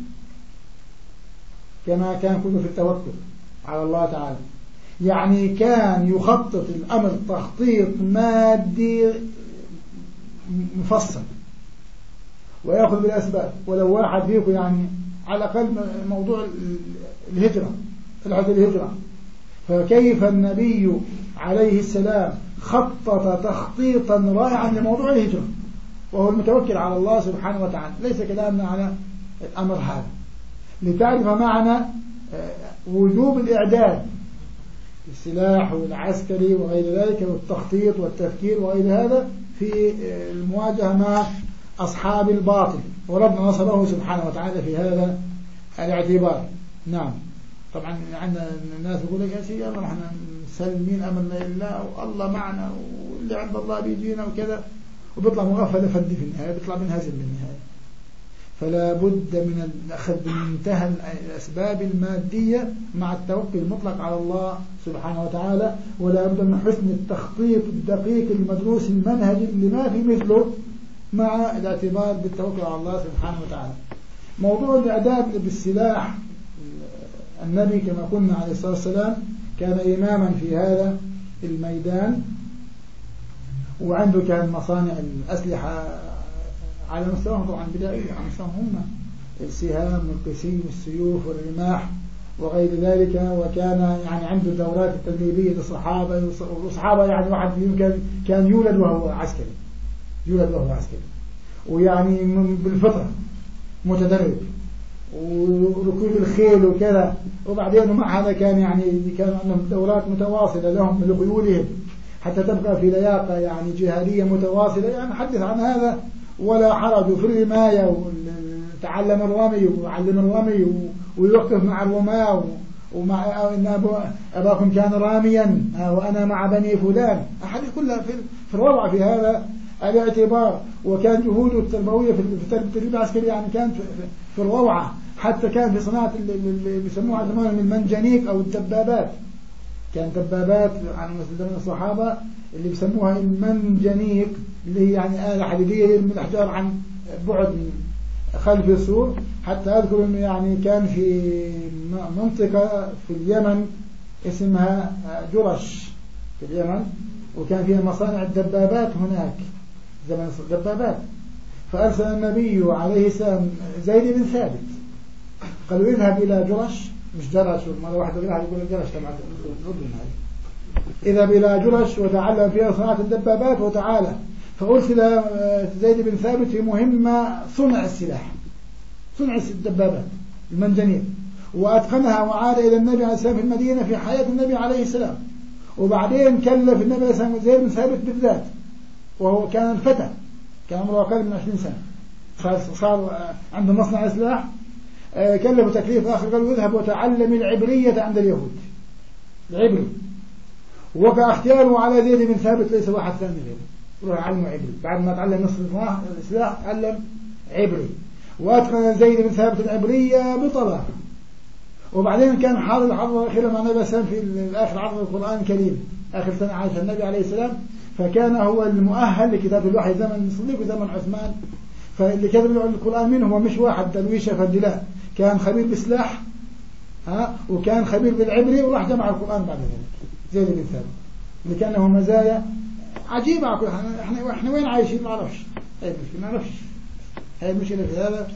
كما كان قدوة في التوكل على الله تعالى. يعني كان يخطط الأمر تخطيط مادي مفصل ويأخذ بالأسباب. ولو واحد فيكم يعني على الأقل موضوع الهجرة، طلعت الهجرة، فكيف النبي عليه السلام خطط تخطيطا رائعا لموضوع الهجرة وهو المتوكل على الله سبحانه وتعالى. ليس كلامنا على الأمر هذا، لتعرف معنى وجوب الإعداد السلاح والعسكري وغير ذلك والتخطيط والتفكير وغير هذا في المواجهة مع أصحاب الباطل، وربنا نصره سبحانه وتعالى في هذا الاعتبار. نعم. طبعا عندنا الناس يقول لك يا سيدي الله احنا مسلمين أمرنا لله والله معنا واللي عند الله بيجينا وكذا، وبيطلع مغفل فدي في النهاية، بيطلع منهزم بالنهاية. فلا بد من الأخذ بمنتهى الأسباب المادية مع التوكل المطلق على الله سبحانه وتعالى، ولا بد من حسن التخطيط الدقيق المدروس المنهج اللي ما في مثله مع الاعتبار بالتوكل على الله سبحانه وتعالى. موضوع الإعداد بالسلاح، النبي كما قلنا عليه الصلاة والسلام كان إماما في هذا الميدان، وعنده كان مصانع الأسلحة على مستواهم طبعا بدائية، على مستواهم هم السهام والقسيم والسيوف والرماح وغير ذلك. وكان يعني عنده دورات تدريبية للصحابة، والصحابة يعني واحد فيهم كان كان يولد وهو عسكري، يولد وهو عسكري ويعني بالفطرة متدرب وركوب الخيل وكذا. وبعدين مع هذا كان يعني كان عندهم دورات متواصلة لهم لخيولهم حتى تبقى في لياقة يعني جهادية متواصلة. يعني حدث عن هذا ولا حرج في الرماية، وتعلم الرمي وعلم الرمي ويوقف مع الرماة، ومع إن أباكم كان راميا وأنا مع بني فلان، أحاديث كلها في الروعة في هذا الاعتبار. وكان جهوده التربوية في التدريب العسكري يعني كانت في الروعة، حتى كان في صناعة اللي بيسموها زمان المنجنيق أو الدبابات. كان دبابات عن من الصحابة اللي بيسموها المنجنيق، اللي هي يعني آلة حديدية يرمي الأحجار عن بعد من خلف السور. حتى أذكر إنه يعني كان في منطقة في اليمن اسمها جرش في اليمن، وكان فيها مصانع الدبابات هناك زمن الدبابات. فأرسل النبي عليه السلام زيد بن ثابت، قالوا اذهب إلى جرش، مش جرش مرة واحدة يقول جرش تبع الأردن هذه، اذهب إلى جرش وتعلم فيها صناعة الدبابات وتعالى. فأرسل زيد بن ثابت في مهمة صنع السلاح، صنع الدبابات المنجنيق، وأتقنها وعاد إلى النبي عليه السلام في المدينة في حياة النبي عليه السلام. وبعدين كلف النبي عليه السلام زيد بن ثابت بالذات، وهو كان فتى، كان عمره أقل من عشرين سنة، صار, صار عنده مصنع سلاح. كلفه تكليف آخر، قالوا يذهب وتعلم العبرية عند اليهود، العبري. وقع اختياره على زيد بن ثابت، ليس واحد ثاني غيره، يروح علمه عبري. بعد ما تعلم نصف السلاح تعلم عبري، وأتقن زيد بن ثابت العبرية بطلاقة. وبعدين كان حاضر الحضرة الأخيرة مع النبي صلى الله عليه وسلم في آخر عرض القرآن الكريم، آخر سنة عاش النبي عليه السلام، فكان هو المؤهل لكتاب الوحي زمن الصديق وزمن عثمان. فاللي كتب القرآن منه هو مش واحد دلويشة فردلاء، كان خبير بسلاح ها، وكان خبير بالعبري، وراح جمع القرآن بعد ذلك زيد بن ثابت، اللي كان له مزايا عجيبة. احنا احنا وين عايشين ما نعرفش، هاي المشكلة ما نعرفش، هاي المشكلة في هذا.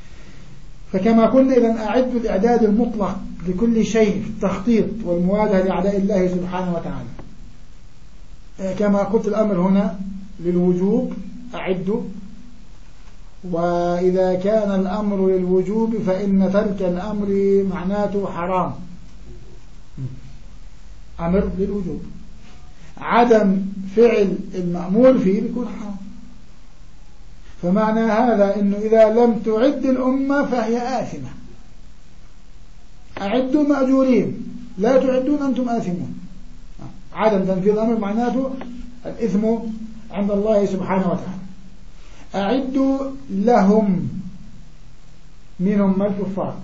فكما قلنا إذن أعدوا الإعداد المطلق لكل شيء في التخطيط والمواجهة لأعداء الله سبحانه وتعالى. كما قلت الأمر هنا للوجوب أعدوا، وإذا كان الأمر للوجوب فإن ترك الأمر معناته حرام، أمر للوجوب، عدم فعل المأمور فيه بيكون حرام. فمعنى هذا إنه إذا لم تعد الأمة فهي آثمة، أعدوا مأجورين، لا تعدون أنتم آثمون. عدم تنفيذ الأمر معناته الإثم عند الله سبحانه وتعالى. أعدوا لهم، منهم ما الكفار،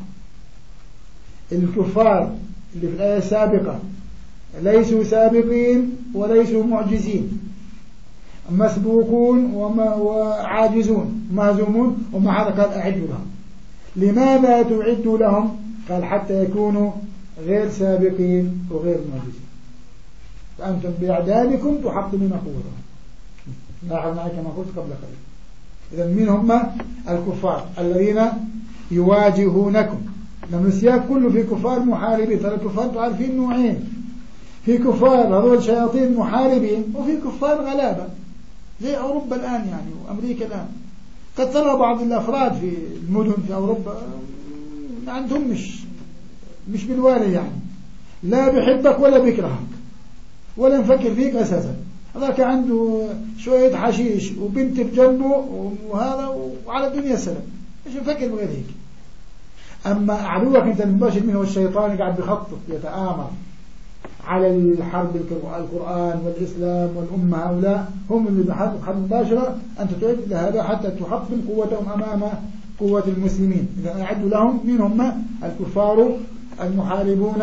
الكفار اللي في الآية السابقة ليسوا سابقين وليسوا معجزين، مسبوقون وعاجزون مهزومون، ومع هذا قال أعدوا لهم. لماذا تعدوا لهم؟ قال حتى يكونوا غير سابقين وغير معجزين، فأنتم بإعدادكم تحطمون قوتهم. لاحظ معي كما قلت قبل قليل. إذا من هم؟ الكفار الذين يواجهونكم. لما السياق كله في كفار محاربين، ترى الكفار تعرفين نوعين، في كفار هذول شياطين محاربين، وفي كفار غلابة زي أوروبا الآن يعني وأمريكا الآن. قد ترى بعض الأفراد في المدن في أوروبا عندهم مش مش بالوالي، يعني لا بيحبك ولا بيكرهك ولا مفكر فيك أساسا. هذاك عنده شوية حشيش وبنت بجنبه وهذا وعلى الدنيا السلام، مش مفكر بغير هيك. أما عدوك أنت المباشر منه الشيطان قاعد بخطط يتآمر على الحرب القرآن والإسلام والأمة، هؤلاء هم اللي بحرب حرب مباشرة، أنت تعد لهذا حتى تحطم قوتهم أمام قوة المسلمين. إذا أعدوا لهم من هم؟ الكفار المحاربون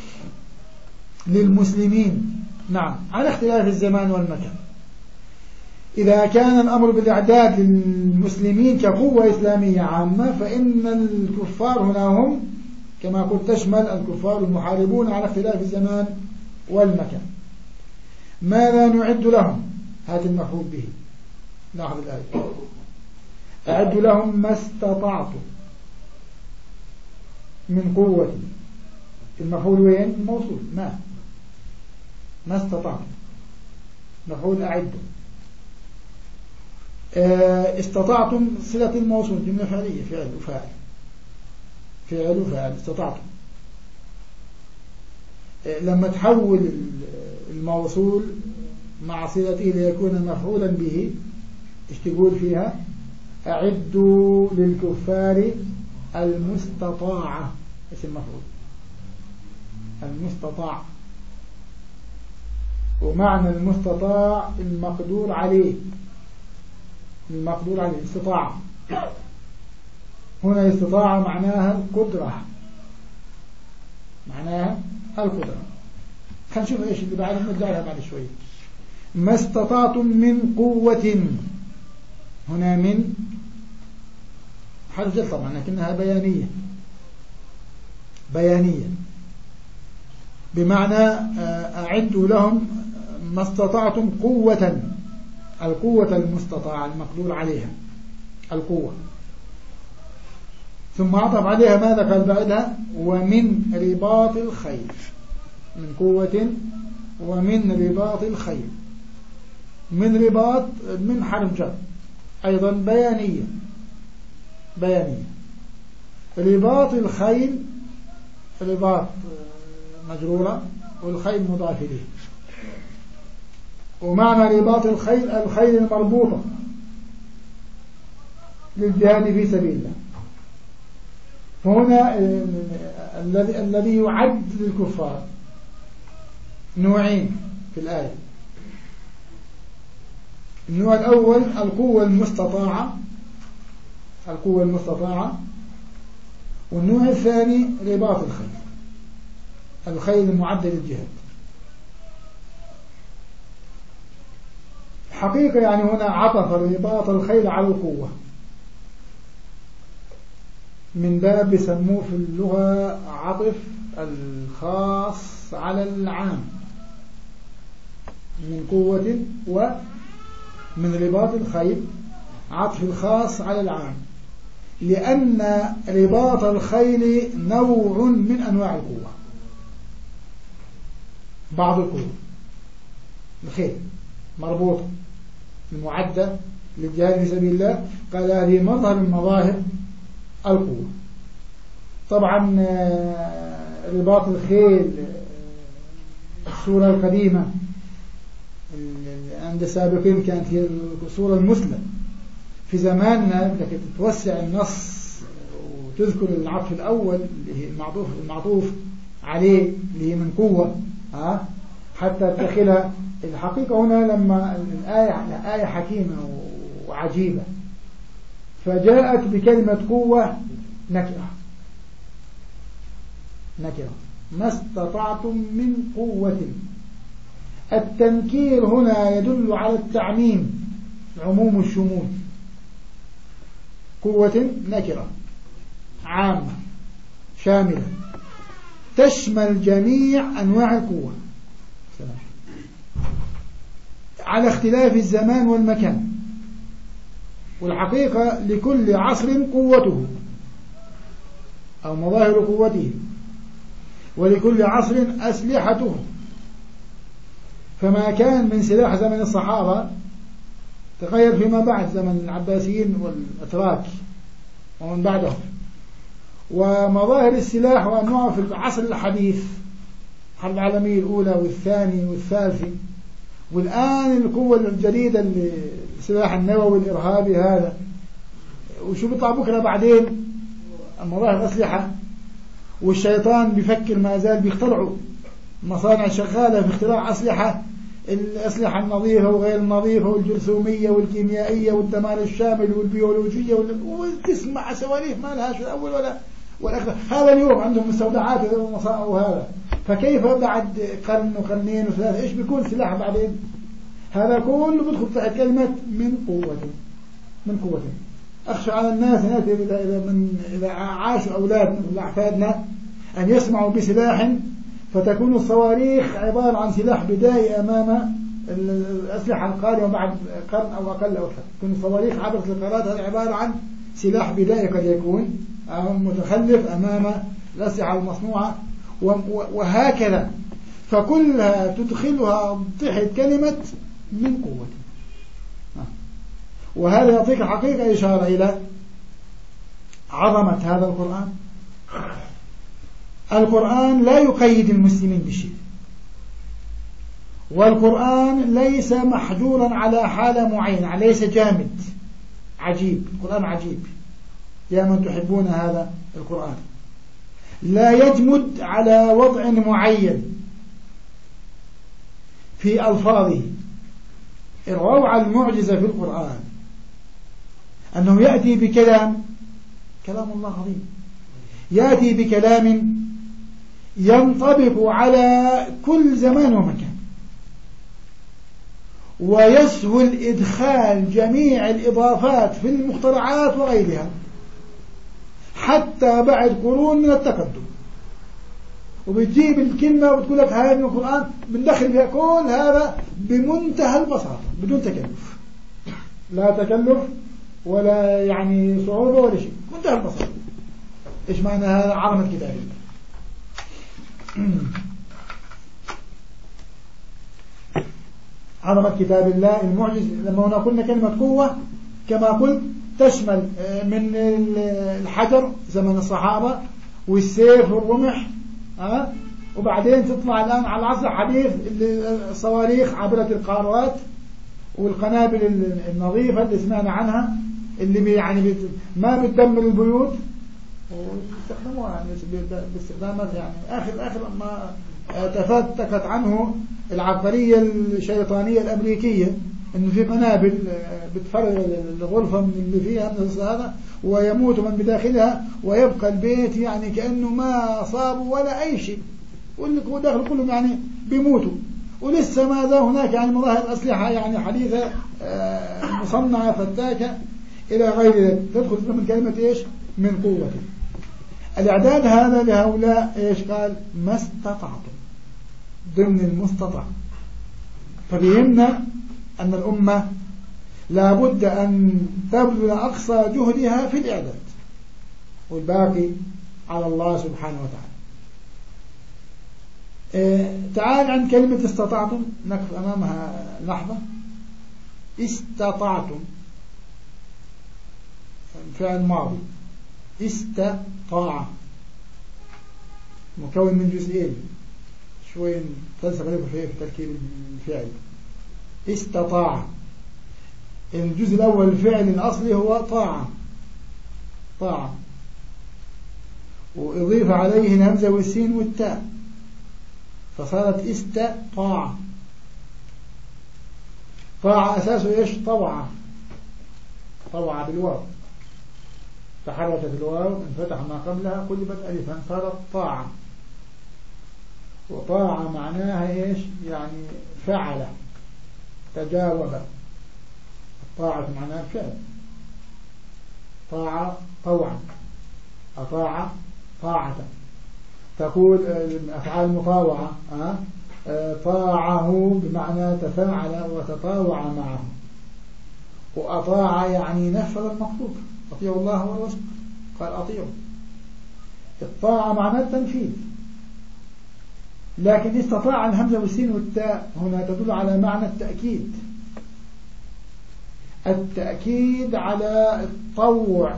للمسلمين. نعم، على اختلاف الزمان والمكان. إذا كان الأمر بالإعداد للمسلمين كقوة إسلامية عامة، فإن الكفار هنا هم كما قلت تشمل الكفار المحاربون على اختلاف الزمان والمكان. ماذا نعد لهم؟ هذا المفعول به. لاحظ الآية: أعد لهم ما استطعتم من قوة. المفعول وين؟ الموصول ما ما استطعتم، مفعول أعد. استطعتم صلة الموصول، جملة فعلية، فعل وفاعل، فعل وفاعل. استطعتم لما تحول الموصول مع صلته ليكون مفعولا به، ايش تقول فيها؟ أعدوا للكفار المستطاعة. ايش المفعول؟ المستطاع. ومعنى المستطاع المقدور عليه، المقدور عليه استطاعة. هنا استطاعة معناها القدرة، معناها القدرة. خلينا نشوف ايش اللي بعده، نرجع لها بعد شوي. ما استطعتم من قوة، هنا من حرف جر طبعا لكنها بيانية، بيانية بمعنى أعدوا لهم ما استطعتم قوة، القوة المستطاعة المقدور عليها، القوة. ثم عطف عليها ماذا قال بعدها؟ ومن رباط الخيل، من قوة ومن رباط الخيل. من رباط من حرف جر أيضا بيانية، بيانية. رباط الخيل، رباط مجرورة والخيل مضاف إليه. ومعنى رباط الخيل الخيل المربوطة للجهاد في سبيل الله. فهنا الذي الذي يعد للكفار نوعين في الآية. النوع الأول القوة المستطاعة، القوة المستطاعة. والنوع الثاني رباط الخيل، الخيل المعد للجهاد. حقيقة يعني هنا عطف رباط الخيل على القوة من باب يسموه في اللغة عطف الخاص على العام، من قوة ومن رباط الخيل عطف الخاص على العام، لأن رباط الخيل نوع من أنواع القوة. بعض القوة الخيل مربوطة المعدة للجهاد في سبيل الله، قال هذه مظهر من مظاهر القوة. طبعا رباط الخيل الصورة القديمة عند السابقين كانت هي الصورة المثلى. في زماننا لكي تتوسع النص وتذكر العطف الأول اللي هي المعطوف المعطوف عليه اللي هي من قوة ها حتى تدخلها. الحقيقة هنا لما الآية الآية حكيمة وعجيبة فجاءت بكلمة قوة نكرة، نكرة ما استطعتم من قوة. التنكير هنا يدل على التعميم، عموم الشمول. قوة نكرة عامة شاملة تشمل جميع أنواع القوة على اختلاف الزمان والمكان. والحقيقة لكل عصر قوته أو مظاهر قوته، ولكل عصر أسلحته. فما كان من سلاح زمن الصحابة تغير فيما بعد زمن العباسيين والأتراك ومن بعدهم، ومظاهر السلاح وأنواعه في العصر الحديث، الحرب العالمية الأولى والثانية والثالثة، والآن القوة الجديدة السلاح النووي الإرهابي هذا، وشو بيطلع بكرة بعدين مظاهر أسلحة. والشيطان بيفكر ما زال بيخترعوا مصانع شغالة في اختراع أسلحة، الأسلحة النظيفة وغير النظيفة والجرثومية والكيميائية والدمار الشامل والبيولوجية، وتسمع سواليف ما لهاش الأول ولا والأخير. هذا اليوم عندهم مستودعات وهذا، فكيف بعد قرن وقرنين وثلاثة إيش بيكون سلاح بعدين؟ هذا كله بدخل تحت كلمة من قوة، من قوة. أخشى على الناس إذا من إذا عاشوا أولادنا وأحفادنا أن يسمعوا بسلاح فتكون الصواريخ عبارة عن سلاح بدائي أمام الأسلحة القادمة بعد قرن أو أقل أو أكثر. تكون الصواريخ عبر القارات هذا عبارة عن سلاح بدائي قد يكون متخلف أمام الأسلحة المصنوعة، وهكذا. فكلها تدخلها تحت كلمة من قوة. وهذا يعطيك حقيقة إشارة إلى عظمة هذا القرآن. القرآن لا يقيد المسلمين بشيء، والقرآن ليس محجورا على حالة معينة، ليس جامد عجيب. القرآن عجيب يا من تحبون هذا القرآن، لا يجمد على وضع معين في ألفاظه. الروعة المعجزة في القرآن أنه يأتي بكلام، كلام الله عظيم، يأتي بكلام ينطبق على كل زمان ومكان، ويسهل إدخال جميع الإضافات في المخترعات وغيرها حتى بعد قرون من التقدم. وبتجيب الكلمة وبتقول لك هذا من القرآن، بندخل فيها كل هذا بمنتهى البساطة بدون تكلف، لا تكلف ولا يعني صعوبة ولا شيء، منتهى البساطة. إيش معنى هذا؟ عظمة كتاب الله. عظمة كتاب الله المعجز. لما هنا قلنا كلمة قوة كما قلت تشمل من الحجر زمن الصحابة والسيف والرمح، أه؟ وبعدين تطلع الآن على العصر الحديث الصواريخ عبرة القارات والقنابل النظيفة اللي سمعنا عنها، اللي يعني ما بتدمر البيوت ويستخدموها يعني باستخدامات يعني آخر آخر ما تفتكت عنه العبقرية الشيطانية الأمريكية، إنه في قنابل بتفرغ الغرفة من اللي فيها من هذا ويموت من بداخلها ويبقى البيت يعني كأنه ما أصابوا ولا أي شيء، واللي داخل كلهم يعني بيموتوا. ولسه ماذا هناك يعني مظاهر أسلحة يعني حديثة مصنعة فتاكة إلى غير ذلك. تدخل من كلمة إيش؟ من قوة. الإعداد هذا لهؤلاء إيش قال؟ ما استطعتم، ضمن المستطاع. فبيهمنا أن الأمة لابد أن تبذل أقصى جهدها في الإعداد، والباقي على الله سبحانه وتعالى. اه تعال عن كلمة استطعتم، نقف أمامها لحظة. استطعتم فعل ماضي، استطاع مكون من جزئين، شوي فلسفة في تركيب الفعل. استطاع الجزء الأول الفعل الأصلي هو طاعة، طاعة، وإضيف عليه الهمزة والسين والتاء فصارت استطاع. طاعة أساسه إيش؟ طوعة، طوعة بالواو، تحركت الواو انفتح ما قبلها قلبت ألفا صارت طاعة. وطاعة معناها إيش؟ يعني فعل، تجاوب. الطاعة معناها فعل، طاعة طوعا، أطاع طاعة. تقول أفعال مطاوعة أه؟ طاعه بمعنى تفاعل وتطاوع معه، وأطاع يعني نفذ المطلوب. أطيعوا الله والرسول، قال أطيعوا. الطاعة معناه التنفيذ، لكن استطاع الهمزة والسين والتاء هنا تدل على معنى التأكيد، التأكيد على الطوع،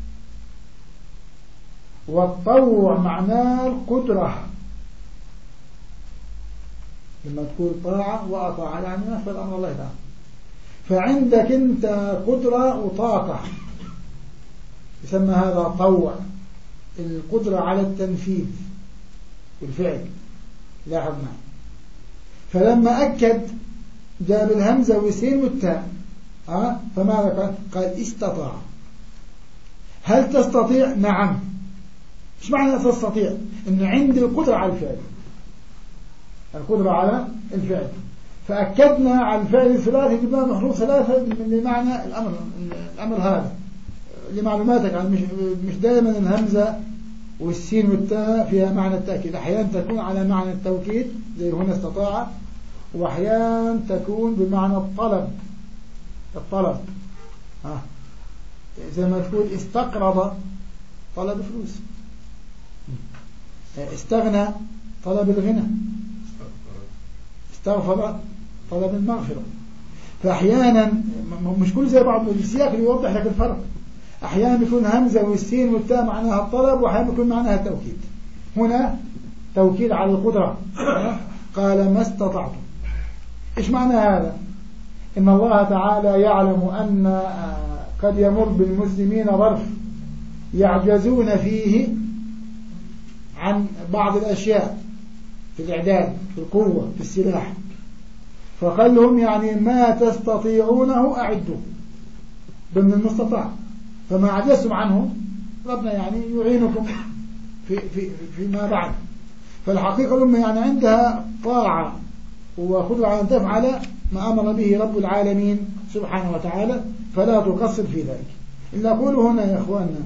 والطوع معناه القدرة. لما تقول طاعة وأطاع يعني نفذ أمر الله تعالى، فعندك أنت قدرة وطاقة، يسمى هذا طوع، القدرة على التنفيذ والفعل. لاحظ معي. فلما أكد جاب الهمزة والسين والتاء أه؟ فماذا قال؟ قال استطاع. هل تستطيع؟ نعم. إيش معنى تستطيع؟ إن عندي القدرة على الفعل، القدرة على الفعل. فأكدنا على الفعل الثلاثي جبنا محروف ثلاثة لمعنى الأمر. الأمر هذا لمعلوماتك عن مش, مش دائما الهمزة والسين والتاء فيها معنى التأكيد، أحيانا تكون على معنى التوكيد زي هنا استطاع، وأحيانا تكون بمعنى الطلب. الطلب ها زي ما تقول استقرض طلب فلوس، استغنى طلب الغنى، استغفر طلب المغفرة. فأحيانا مش كل زي بعض، السياق يوضح لك الفرق. أحيانا يكون همزة والسين والتاء معناها الطلب، وأحيانا يكون معناها التوكيد. هنا توكيد على القدرة، قال ما استطعتم. إيش معنى هذا؟ إن الله تعالى يعلم أن قد يمر بالمسلمين ظرف يعجزون فيه عن بعض الأشياء في الإعداد، في القوة، في السلاح، فقال لهم يعني ما تستطيعونه أعدوا ضمن المستطاع، فما عجزتم عنه ربنا يعني يعينكم في في فيما بعد. فالحقيقة الأمة يعني عندها طاعة وقدرة على أن تفعل ما أمر به رب العالمين سبحانه وتعالى، فلا تقصر في ذلك. إلا أقول هنا يا إخواننا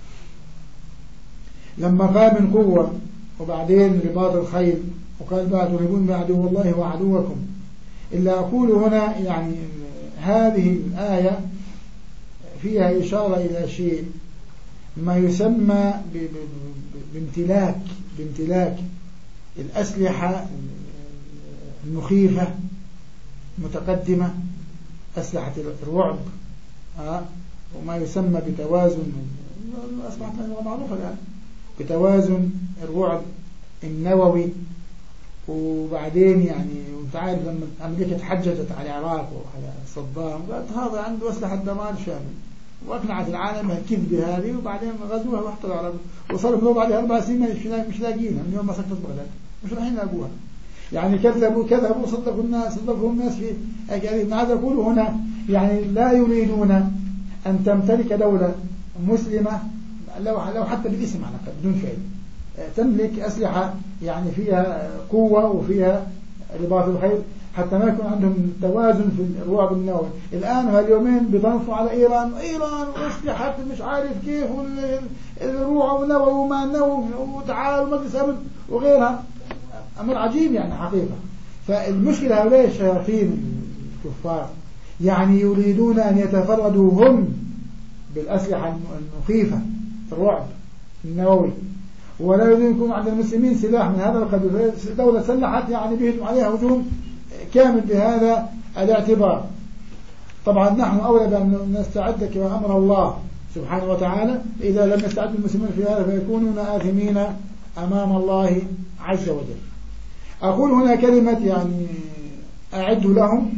لما قال من قوة وبعدين رباط الخيل وقال بعد ترهبون بعدو الله وعدوكم، إلا أقول هنا يعني هذه الآية فيها إشارة إلى شيء ما يسمى بامتلاك بامتلاك الأسلحة المخيفة متقدمة، أسلحة الرعب أه؟ وما يسمى بتوازن، أصبحت معروفة الآن، بتوازن الرعب النووي. وبعدين يعني وانت عارف لما أمريكا تحججت على العراق وعلى صدام قالت هذا عنده أسلحة دمار شامل، وأقنعت العالم الكذب هذه، وبعدين غزوها واحتلوا على وصاروا له بعد أربع سنين مش لاقينها من يوم ما سقطت بغداد، مش رايحين يلاقوها. يعني كذبوا كذبوا صدقوا الناس صدقوا الناس في أجانب. هذا يقول هنا يعني لا يريدون أن تمتلك دولة مسلمة لو لو حتى بالاسم على الأقل بدون فعل تملك أسلحة يعني فيها قوة وفيها رباط الخيل، حتى ما يكون عندهم توازن في الرعب النووي. الآن هاليومين بيطنفوا على إيران، إيران وأسلحة مش عارف كيف والرعب النووي وما النووي وتعالوا مجلس أمن وغيرها، أمر عجيب يعني حقيقة. فالمشكلة هؤلاء الشياطين الكفار يعني يريدون أن يتفردوا هم بالأسلحة المخيفة الرعب النووي، ولا يريدون يكون عند المسلمين سلاح من هذا القبيل. دولة سلحت يعني بيهجم عليها هجوم كامل بهذا الاعتبار. طبعا نحن أولى بأن نستعد كما أمر الله سبحانه وتعالى. إذا لم يستعد المسلمين في هذا فيكونون آثمين أمام الله عز وجل. أقول هنا كلمة يعني أعد لهم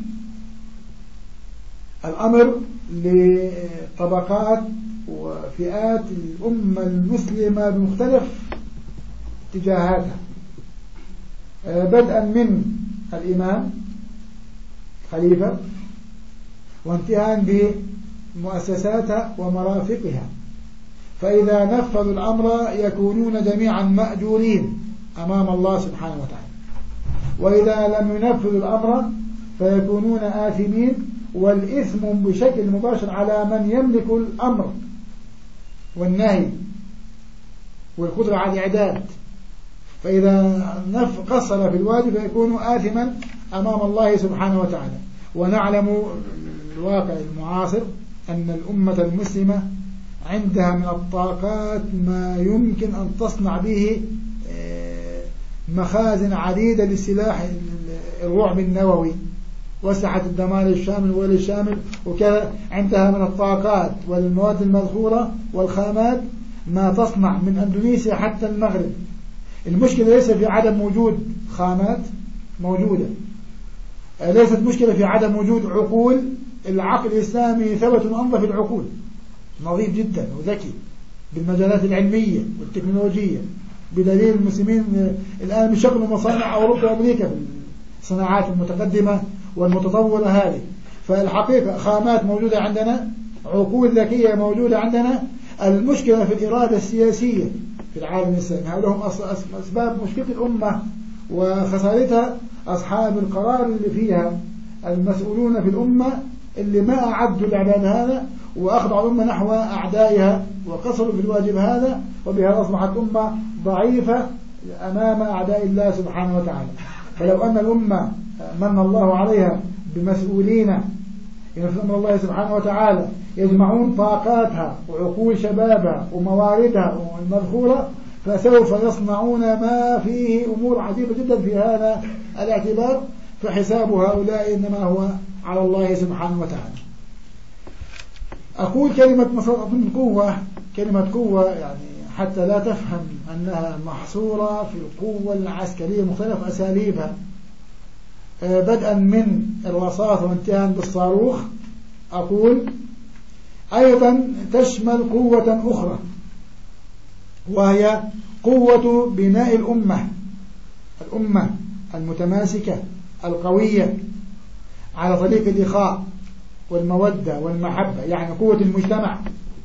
الأمر لطبقات وفئات الأمة المسلمة بمختلف اتجاهاتها، بدءا من الإمام خليفة وانتهاء بمؤسساتها ومرافقها. فإذا نفذوا الأمر يكونون جميعا مأجورين أمام الله سبحانه وتعالى، وإذا لم ينفذوا الأمر فيكونون آثمين، والإثم بشكل مباشر على من يملك الأمر والنهي والقدرة على الإعداد. فإذا قصر في الواجب فيكون آثما أمام الله سبحانه وتعالى. ونعلم الواقع المعاصر أن الأمة المسلمة عندها من الطاقات ما يمكن أن تصنع به مخازن عديدة للسلاح الرعب النووي وسعة الدمار الشامل والشامل وكذا. عندها من الطاقات والمواد المذخورة والخامات ما تصنع من أندونيسيا حتى المغرب. المشكلة ليس في عدم وجود خامات موجودة، ليست مشكلة في عدم وجود عقول. العقل الإسلامي ثبت من أنظف العقول، نظيف جدا وذكي بالمجالات العلمية والتكنولوجية، بدليل المسلمين الآن بيشغلوا مصانع أوروبا وأمريكا في الصناعات المتقدمة والمتطورة هذه. فالحقيقة خامات موجودة عندنا، عقول ذكية موجودة عندنا. المشكلة في الإرادة السياسية في العالم الإسلامي. هؤلاء هم أسباب مشكلة الأمة وخسارتها أصحاب القرار اللي فيها، المسؤولون في الأمة اللي ما أعدوا الإعداد هذا وأخضعوا الأمة نحو أعدائها وقصروا في الواجب هذا، وبها أصبحت أمة ضعيفة أمام أعداء الله سبحانه وتعالى. فلو أن الأمة من الله عليها بمسؤولين ينفذون الله سبحانه وتعالى يجمعون طاقاتها وعقول شبابها ومواردها المذخورة، فسوف يصنعون ما فيه أمور عجيبة جدا في هذا الاعتبار. فحساب هؤلاء إنما هو على الله سبحانه وتعالى. أقول كلمة من قوة، كلمة قوة يعني حتى لا تفهم أنها محصورة في القوة العسكرية مختلف أساليبها، بدءا من الرصاص وانتهاء بالصاروخ. أقول أيضا تشمل قوة أخرى، وهي قوة بناء الأمة، الأمة المتماسكة القوية على طريق الإخاء والمودة والمحبة، يعني قوة المجتمع،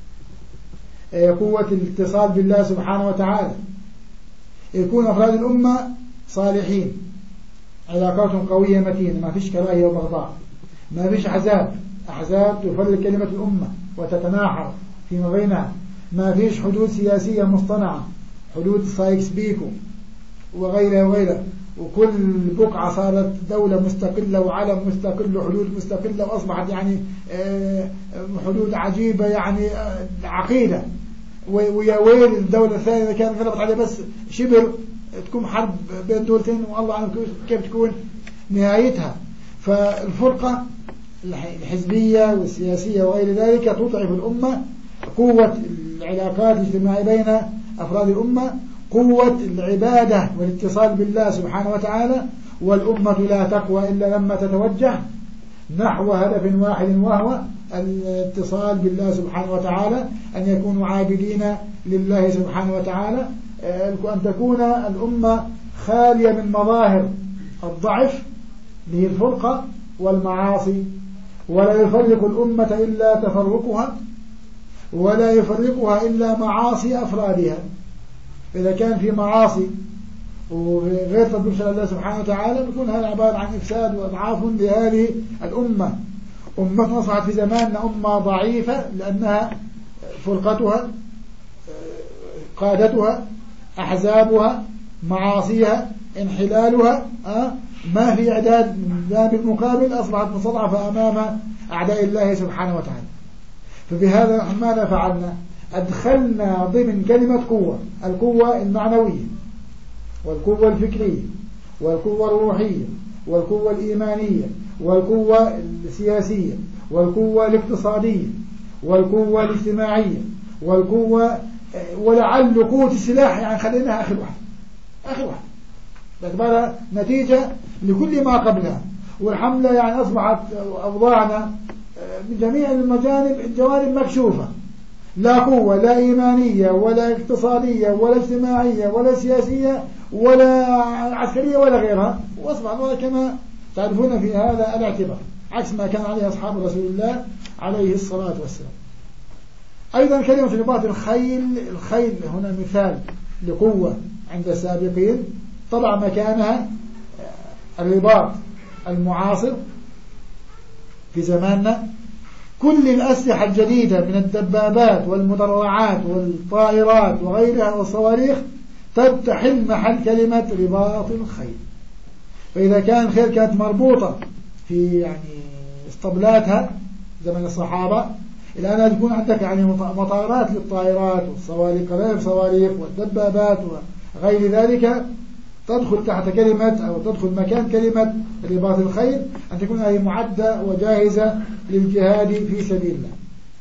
قوة الاتصال بالله سبحانه وتعالى. يكون أفراد الأمة صالحين، علاقاتهم قوية متينة، ما فيش كراهية وبغضاء، ما فيش أحزاب أحزاب تفرق كلمة الأمة وتتناحر فيما بينها، ما فيش حدود سياسية مصطنعة، حدود سايكس بيكو وغيرها وغيرها، وكل بقعة صارت دولة مستقلة وعلم مستقل وحدود مستقلة، وأصبحت يعني حدود عجيبة، يعني عقيدة. ويا ويل الدولة الثانية إذا كانت غلبت عليها بس شبر تكون حرب بين دولتين، والله أعلم كيف تكون نهايتها. فالفرقة الحزبية والسياسية وغير ذلك تضعف الأمة. قوة العلاقات الاجتماعية بين أفراد الأمة، قوة العبادة والاتصال بالله سبحانه وتعالى. والأمة لا تقوى إلا لما تتوجه نحو هدف واحد، وهو الاتصال بالله سبحانه وتعالى، أن يكونوا عابدين لله سبحانه وتعالى، أن تكون الأمة خالية من مظاهر الضعف اللي هي الفرقة والمعاصي. ولا يفرق الأمة إلا تفرقها، ولا يفرقها إلا معاصي أفرادها. إذا كان في معاصي وغير تطبيق شرع الله سبحانه وتعالى بيكون هذا عبارة عن إفساد وإضعاف لهذه الأمة. أمة أصبحت في زماننا أمة ضعيفة لأنها فرقتها، قادتها، أحزابها، معاصيها، انحلالها، ما في إعداد. لا بالمقابل أصبحت مستضعفة أمام أعداء الله سبحانه وتعالى. فبهذا ماذا فعلنا؟ أدخلنا ضمن كلمة قوة القوة المعنوية والقوة الفكرية والقوة الروحية والقوة الإيمانية والقوة السياسية والقوة الاقتصادية والقوة الاجتماعية والقوة، ولعل قوة السلاح يعني خليناها آخر واحد آخر واحد باعتبارها نتيجة لكل ما قبلها. والحملة يعني أصبحت أوضاعنا من جميع المجانب الجوانب مكشوفة، لا قوة لا إيمانية ولا اقتصادية ولا اجتماعية ولا سياسية ولا عسكرية ولا غيرها، وأصبح الوضع كما تعرفون في هذا الاعتبار عكس ما كان عليه أصحاب رسول الله عليه الصلاة والسلام. أيضا كلمة رباط الخيل، الخيل هنا مثال لقوة عند السابقين طبعا مكانها الرباط المعاصر في زماننا. كل الأسلحة الجديدة من الدبابات والمدرعات والطائرات وغيرها والصواريخ تحل محل كلمة رباط الخيل. فإذا كان الخيل كانت مربوطة في يعني اسطبلاتها زمن الصحابة، الآن تكون عندك يعني مطارات للطائرات والصواريخ غير صواريخ والدبابات وغير ذلك تدخل تحت كلمة أو تدخل مكان كلمة رباط الخيل، أن تكون هي معدة وجاهزة للجهاد في سبيل الله.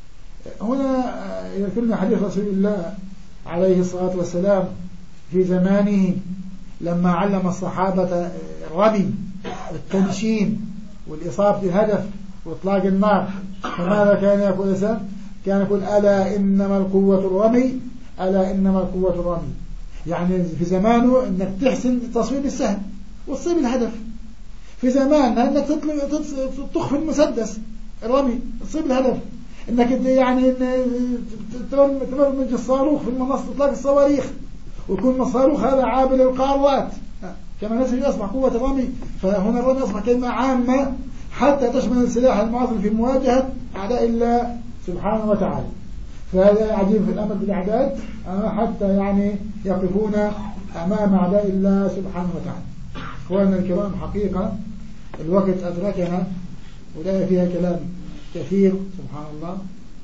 هنا إذا كنا حديث رسول الله عليه الصلاة والسلام في زمانه لما علم الصحابة الرمي والتنشين والإصابة الهدف وإطلاق النار، فماذا كان يقول الإنسان؟ كان يقول ألا إنما القوة الرمي، ألا إنما القوة الرمي. يعني في زمانه انك تحسن تصويب السهم وتصيب الهدف، في زماننا انك تخفي المسدس الرمي تصيب الهدف، انك يعني تبرمج الصاروخ في المنصة اطلاق الصواريخ ويكون الصاروخ هذا عابر للقارات كما نسبي أصبح قوة الرمي. فهنا الرمي أصبح كلمة عامة حتى تشمل السلاح المعاصر في مواجهة أعداء الله سبحانه وتعالى. فهذا عجيب في الأمر بالأعداد حتى يعني يقفون أمام أعداء الله سبحانه وتعالى. أخواننا الكرام، حقيقة الوقت أدركنا ولا فيها كلام كثير سبحان الله.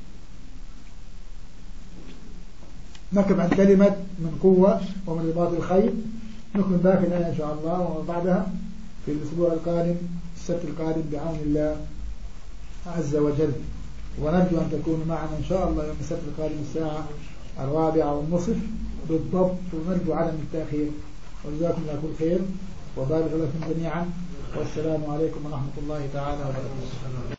نقف عن كلمة من قوة ومن رباط الخيل، نكمل باقي الآية إن شاء الله وبعدها في الأسبوع القادم السبت القادم بعون الله عز وجل. ونرجو أن تكونوا معنا إن شاء الله يوم السبت القادم الساعة الرابعة والنصف بالضبط، ونرجو عدم التأخير. وجزاكم الله كل خير وبارك لكم جميعا، والسلام عليكم ورحمة الله تعالى وبركاته.